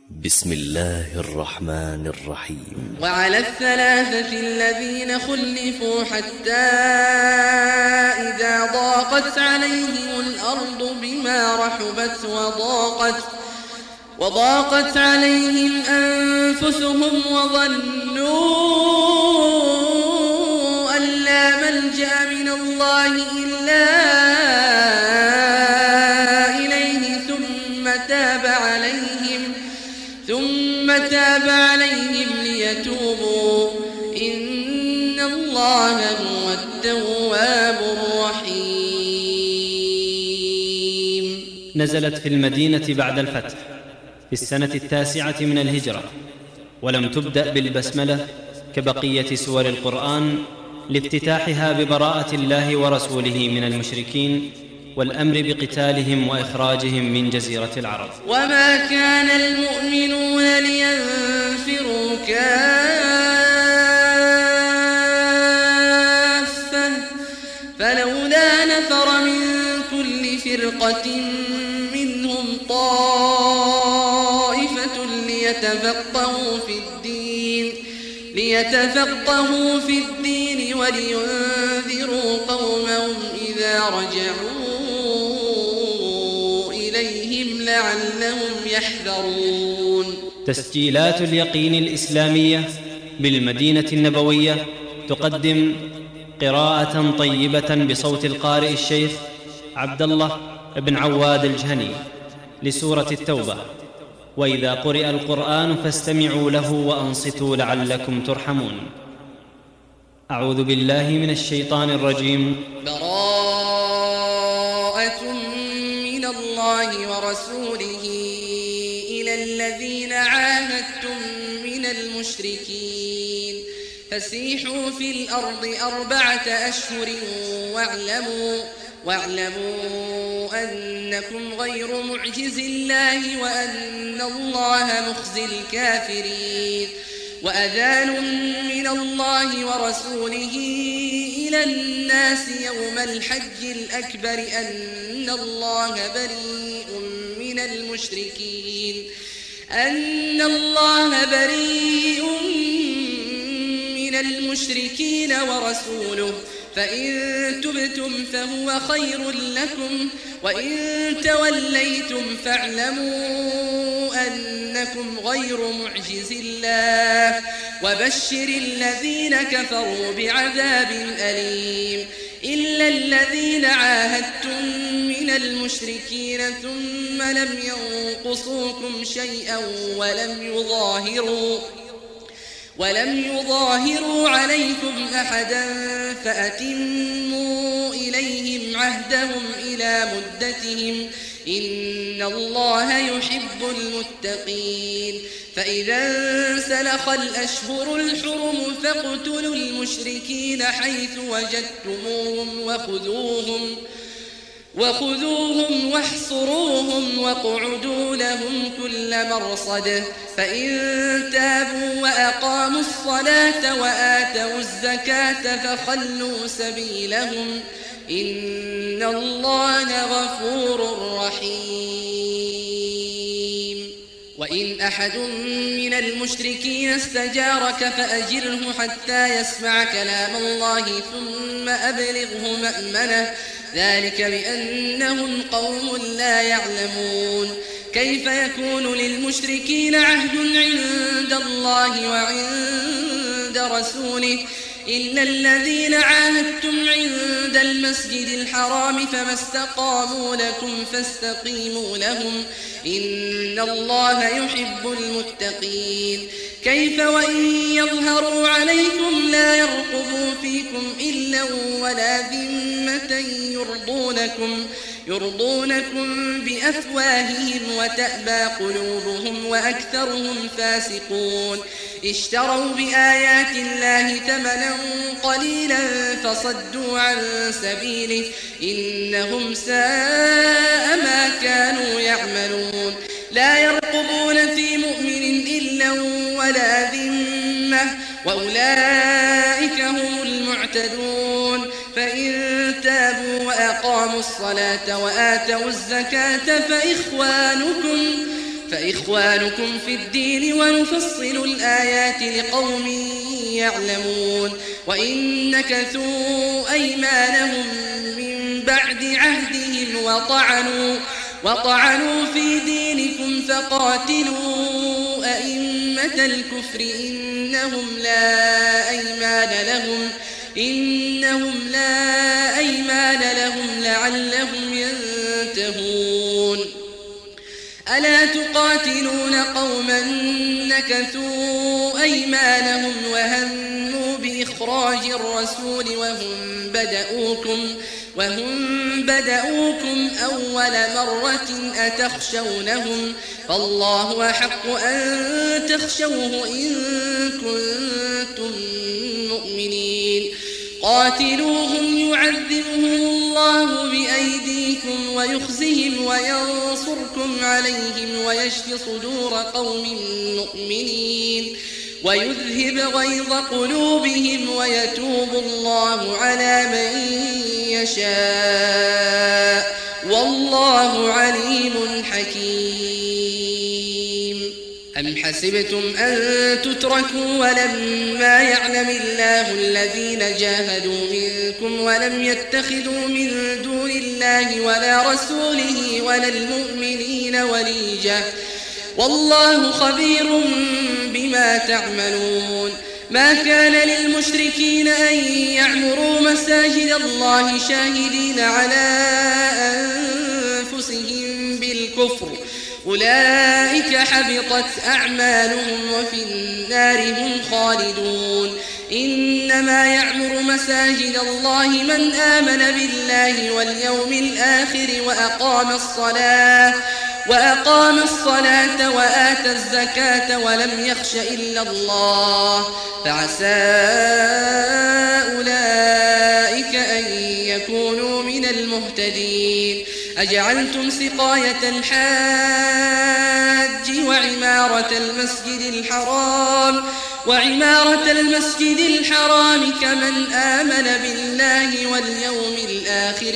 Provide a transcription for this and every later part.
بسم الله الرحمن الرحيم. وعلى الثلاثة الذين خلفوا حتى إذا ضاقت عليهم الأرض بما رحبت وضاقت عليهم أنفسهم وظنوا أن لا ملجأ من الله إلا إليه ثم تاب عليهم ليتوبوا إن الله هو التواب الرحيم. نزلت في المدينة بعد الفتح في السنة 9 من الهجرة، ولم تبدأ بالبسملة كبقية سور القرآن، لافتتاحها ببراءة الله ورسوله من المشركين والأمر بقتالهم وإخراجهم من جزيرة العرب. وما كان المؤمنون لينفروا كافة فلولا نفر من كل فرقة منهم طائفة ليتفقهوا في الدين ولينذروا قومهم إذا رجعوا إليهم لعلهم يحذرون. تسجيلات اليقين الإسلامية بالمدينة النبوية تقدم قراءة طيبة بصوت القارئ الشيخ عبد الله بن عواد الجهني لسورة التوبة. وإذا قرئ القرآن فاستمعوا له وأنصتوا لعلكم ترحمون. أعوذ بالله من الشيطان الرجيم. براءة من الله ورسوله إلى الذين عاهدتم من المشركين فسيحوا في الأرض 4 أشهر واعلموا أنكم غير معجز الله وأن الله مخزي الكافرين. وأذان من الله ورسوله إلى الناس يوم الحج الأكبر أن الله بريء من المشركين ورسوله فإن تبتم فهو خير لكم وإن توليتم فاعلموا أنكم غير معجز الله وبشر الذين كفروا بعذاب أليم. إلا الذين عاهدتم من المشركين ثم لم ينقصوكم شيئا ولم يظاهروا عليكم أحدا فأتموا إليهم عهدهم إلى مدتهم إن الله يحب المتقين. فإذا انسلخ الأشهر الحرم فاقتلوا المشركين حيث وجدتموهم وخذوهم واحصروهم واقعدوا لهم كل مرصد فإن تابوا وأقاموا الصلاة وآتوا الزكاة فخلوا سبيلهم إن الله غفور رحيم. وإن أحد من المشركين استجارك فأجره حتى يسمع كلام الله ثم أبلغه مأمنه ذلك بأنهم قوم لا يعلمون. كيف يكون للمشركين عهد عند الله وعند رسوله إلا الذين عاهدتم عند المسجد الحرام فما استقاموا لكم فاستقيموا لهم إن الله يحب المتقين. كيف وإن يظهروا عليكم لا يرقبوا فيكم إلا ولا ذمة يرضونكم بأفواههم وتأبى قلوبهم وأكثرهم فاسقون. اشتروا بآيات الله ثمنا قليلا فصدوا عن سبيله إنهم ساء ما كانوا يعملون. لا يرقبون في مؤمن إلا ولا ذمة وأولئك هم المعتدون. فإن تابوا وأقاموا الصلاة وآتوا الزكاة فإخوانكم في الدين ونفصل الآيات لقوم يعلمون وإن نكثوا أيمانهم من بعد عهدهم وطعنوا في دينكم فقاتلوا أئمة الكفر إنهم لا أيمان لهم لعلهم ينتهون ألا تقاتلون قوما نكثوا أيمانهم وهموا بإخراج الرسول وهم بدأوكم أول مرة أتخشونهم فالله أحق أن تخشوه إن كنتم مؤمنين قاتلوهم يعذبهم الله بأيديكم ويخزهم وينصركم عليهم ويشف صدور قوم مؤمنين ويذهب غيظ قلوبهم ويتوب الله على من يشاء والله عليم حكيم أم حسبتم أن تتركوا ولما يعلم الله الذين جاهدوا منكم ولم يتخذوا من دون الله ولا رسوله ولا المؤمنين وليجة والله خبير بما تعملون ما كان للمشركين أن يعمروا مساجد الله شاهدين على أنفسهم بالكفر أولئك حبطت أعمالهم وفي النار هم خالدون إنما يعمر مساجد الله من آمن بالله واليوم الآخر وأقام الصلاة وآتى الزكاة ولم يخش إلا الله فعسى أولئك أن يكونوا من المهتدين أجعلتم سقاية الحاج وعمارة المسجد الحرام كمن آمن بالله واليوم الآخر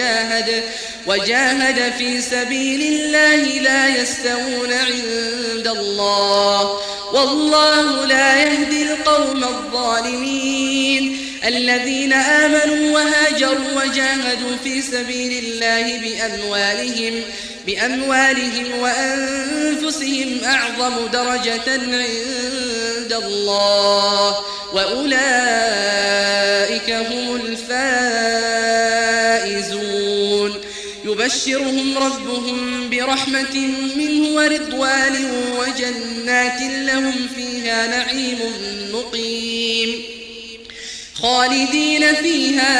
وجاهد في سبيل الله لا يستوون عند الله والله لا يهدي القوم الظالمين الذين آمنوا وهاجروا وجاهدوا في سبيل الله بأموالهم وأنفسهم أعظم درجة عند الله وأولئك هم الفائزون يبشرهم ربهم برحمة منه ورضوان وجنات لهم فيها نعيم مقيم خالدين فيها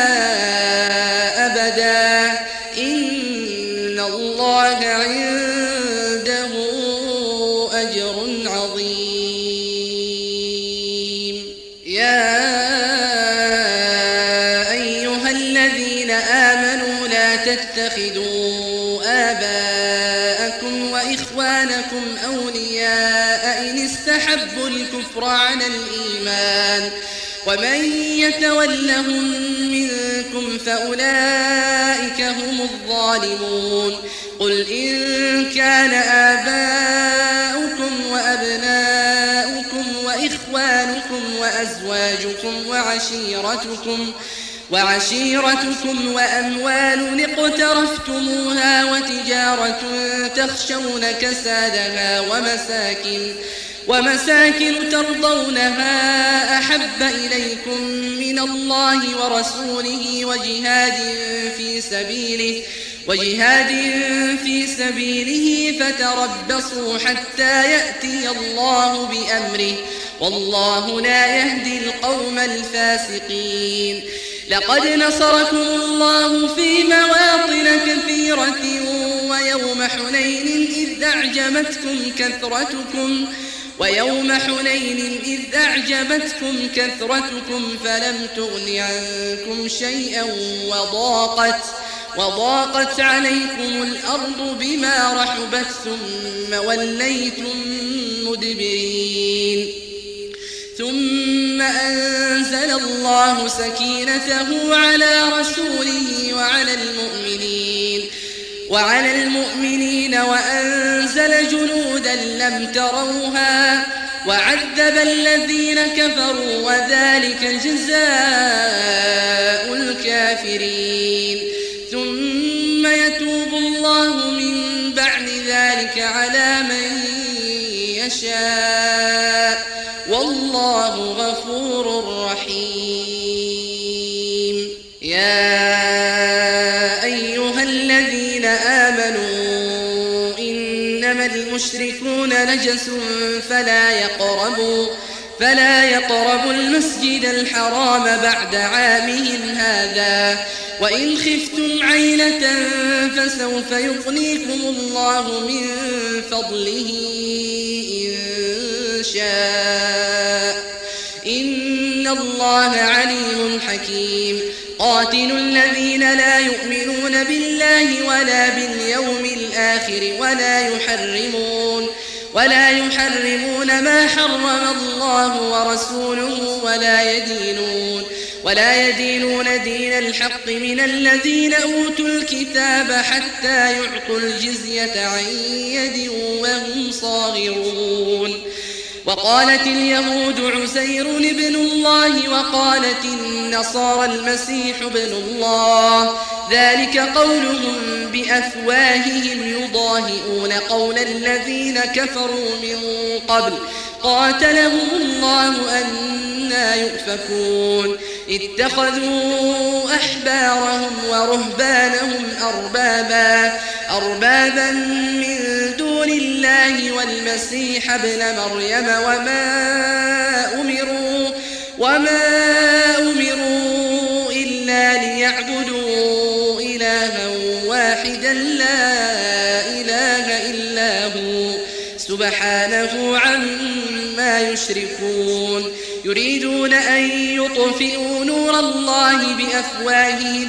أبدا إن الله عنده أجر عظيم يا أيها الذين آمنوا لا تتخذوا آباءكم وإخوانكم أولياء إن استحبوا الكفر على الإيمان ومن يتولهم منكم فأولئك هم الظالمون قل إن كان آباؤكم وأبناؤكم وإخوانكم وأزواجكم وعشيرتكم وأموال اقترفتموها وتجارة تخشون كسادها ومساكن ترضونها أحب إليكم من الله ورسوله وجهاد في سبيله فتربصوا حتى يأتي الله بأمره والله لا يهدي القوم الفاسقين لقد نصركم الله في مواطن كثيرة ويوم حنين إذ أعجبتكم كثرتكم فلم تغن عنكم شيئا وضاقت عليكم الأرض بما رحبت ثم وليتم مدبرين ثم أنزل الله سكينته على رسوله وعلى المؤمنين وأنزل جنودا لم تروها وعذب الذين كفروا وذلك جزاء الكافرين ثم يتوب الله من بعد ذلك على من يشاء والله غفور رحيم. يا أيها الذين آمنوا إنما المشركون نجس فلا يقربوا المسجد الحرام بعد عامهم هذا وإن خفتم عيلة فسوف يغنيكم الله من فضله إن شاء إن الله عليم حكيم. قاتلوا الذين لا يؤمنون بالله ولا باليوم الآخر ولا يحرمون ما حرم الله ورسوله ولا يدينون دين الحق من الذين أوتوا الكتاب حتى يعطوا الجزية عن يد وهم صاغرون. وقالت اليهود عزير ابن الله وقالت النصارى المسيح ابن الله ذلك قولهم بأفواههم يضاهئون قول الذين كفروا من قبل قاتلهم الله أنى يؤفكون. اتخذوا أحبارهم ورهبانهم أربابا من دون الله والمسيح ابن مريم وما أمروا إلا ليعبدوا إلها واحدا لا إله إلا هو سبحانه عما يشركون. يريدون أن يطفئوا نور الله بأفواههم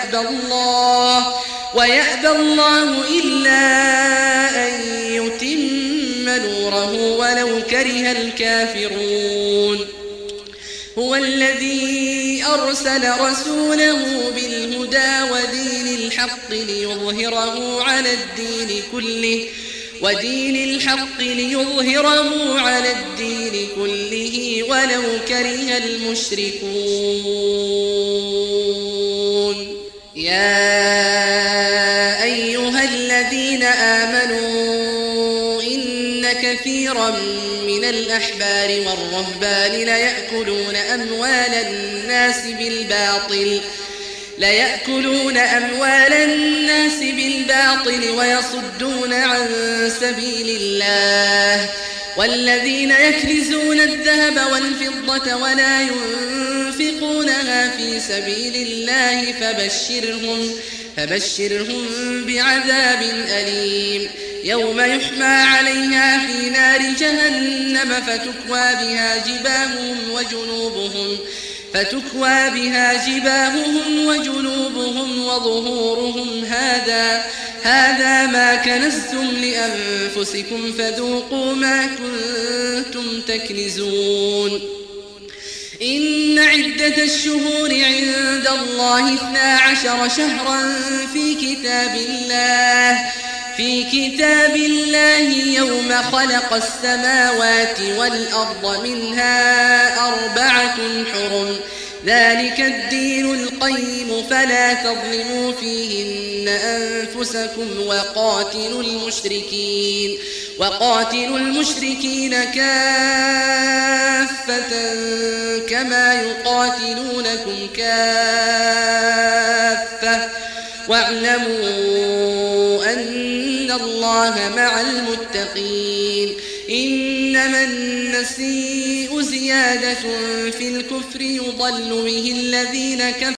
ويأبى الله إلا أن يتم نوره ولو كره الكافرون. هو الذي أرسل رسوله بالهدى ودين الحق ليظهره على الدين كله ولو كره المشركون. يا أيها الذين آمنوا إن كثيرا من الأحبار والرهبان ليأكلون أموال الناس بالباطل ويصدون عن سبيل الله والذين يكنزون الذهب والفضة ولا ينفقونها في سبيل الله فبشرهم بعذاب أليم. يوم يحمى عليها في نار جهنم فتكوى بها جباههم وجنوبهم وظهورهم هذا ما كنزتم لأنفسكم فذوقوا ما كنتم تكنزون. إن عدة الشهور عند الله 12 شهرا في كتاب الله يوم خلق السماوات والأرض منها 4 حرم ذلك الدين القيم فلا تظلموا فيهن أنفسكم وقاتلوا المشركين كافة كما يقاتلونكم كافة واعلموا أن الله مع المتقين. إنما النسيء زيادة في الكفر يضل به الذين كفروا